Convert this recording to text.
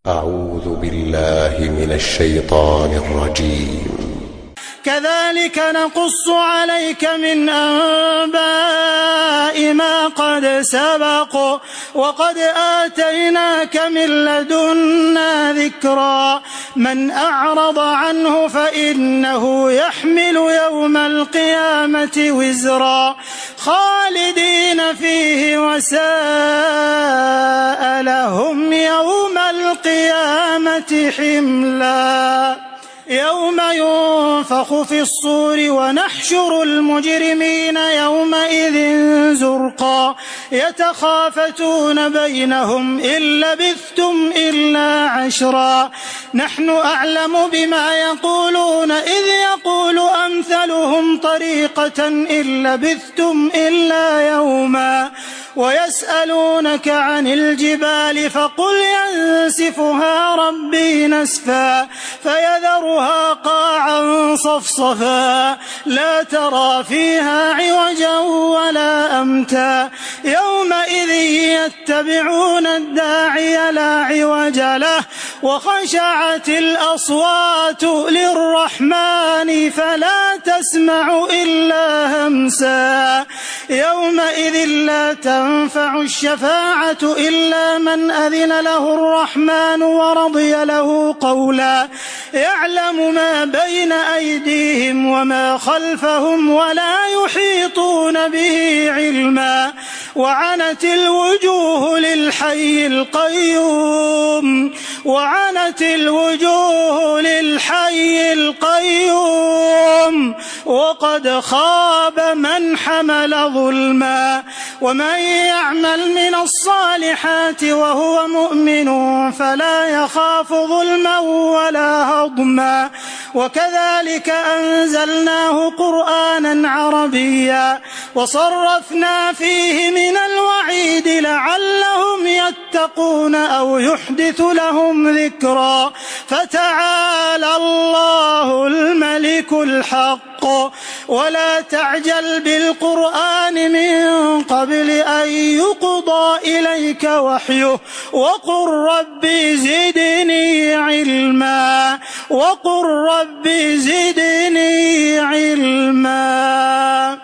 أعوذ بالله من الشيطان الرجيم. كذلك نقص عليك من أنباء ما قد سبق وقد آتيناك من لدنا ذكرا من أعرض عنه فإنه يحمل يوم القيامة وزرا خالدين فيه وساء لهم يوم القيامة حملا يوم ينفخ في الصور ونحشر المجرمين يومئذ زرقا يتخافتون بينهم إن لبثتم إلا عشرا نحن أعلم بما يقولون إذ يقول أمثلهم طريقة إن لبثتم إلا يوما ويسألونك عن الجبال فقل ينسفها ربي نسفا فيذرها قاعا صفصفا لا ترى فيها عوجا ولا أمتا يومئذ يتبعون الداعي لا عوج له وخشعت الأصوات للرحمن فلا تسمع إلا همسا يومئذ لا تنفع الشفاعة إلا من أذن له الرحمن ورضي له قولا يعلم ما بين أيديهم وما خلفهم ولا يحيطون به علما وعنت الوجوه للحي القيوم وقد خاب من حمل ظلما ومن يعمل من الصالحات وهو مؤمن فلا يخاف ظلما ولا هضما وكذلك أنزلناه قرآنا عربيا وصرفنا فيه من الوعيد لعلهم يتقون أو يحدث لهم ذكرا فتعالى الله الملك الحق ولا تعجل بالقرآن من قبل أن يقضى إليك وحيه وقل رب زدني علما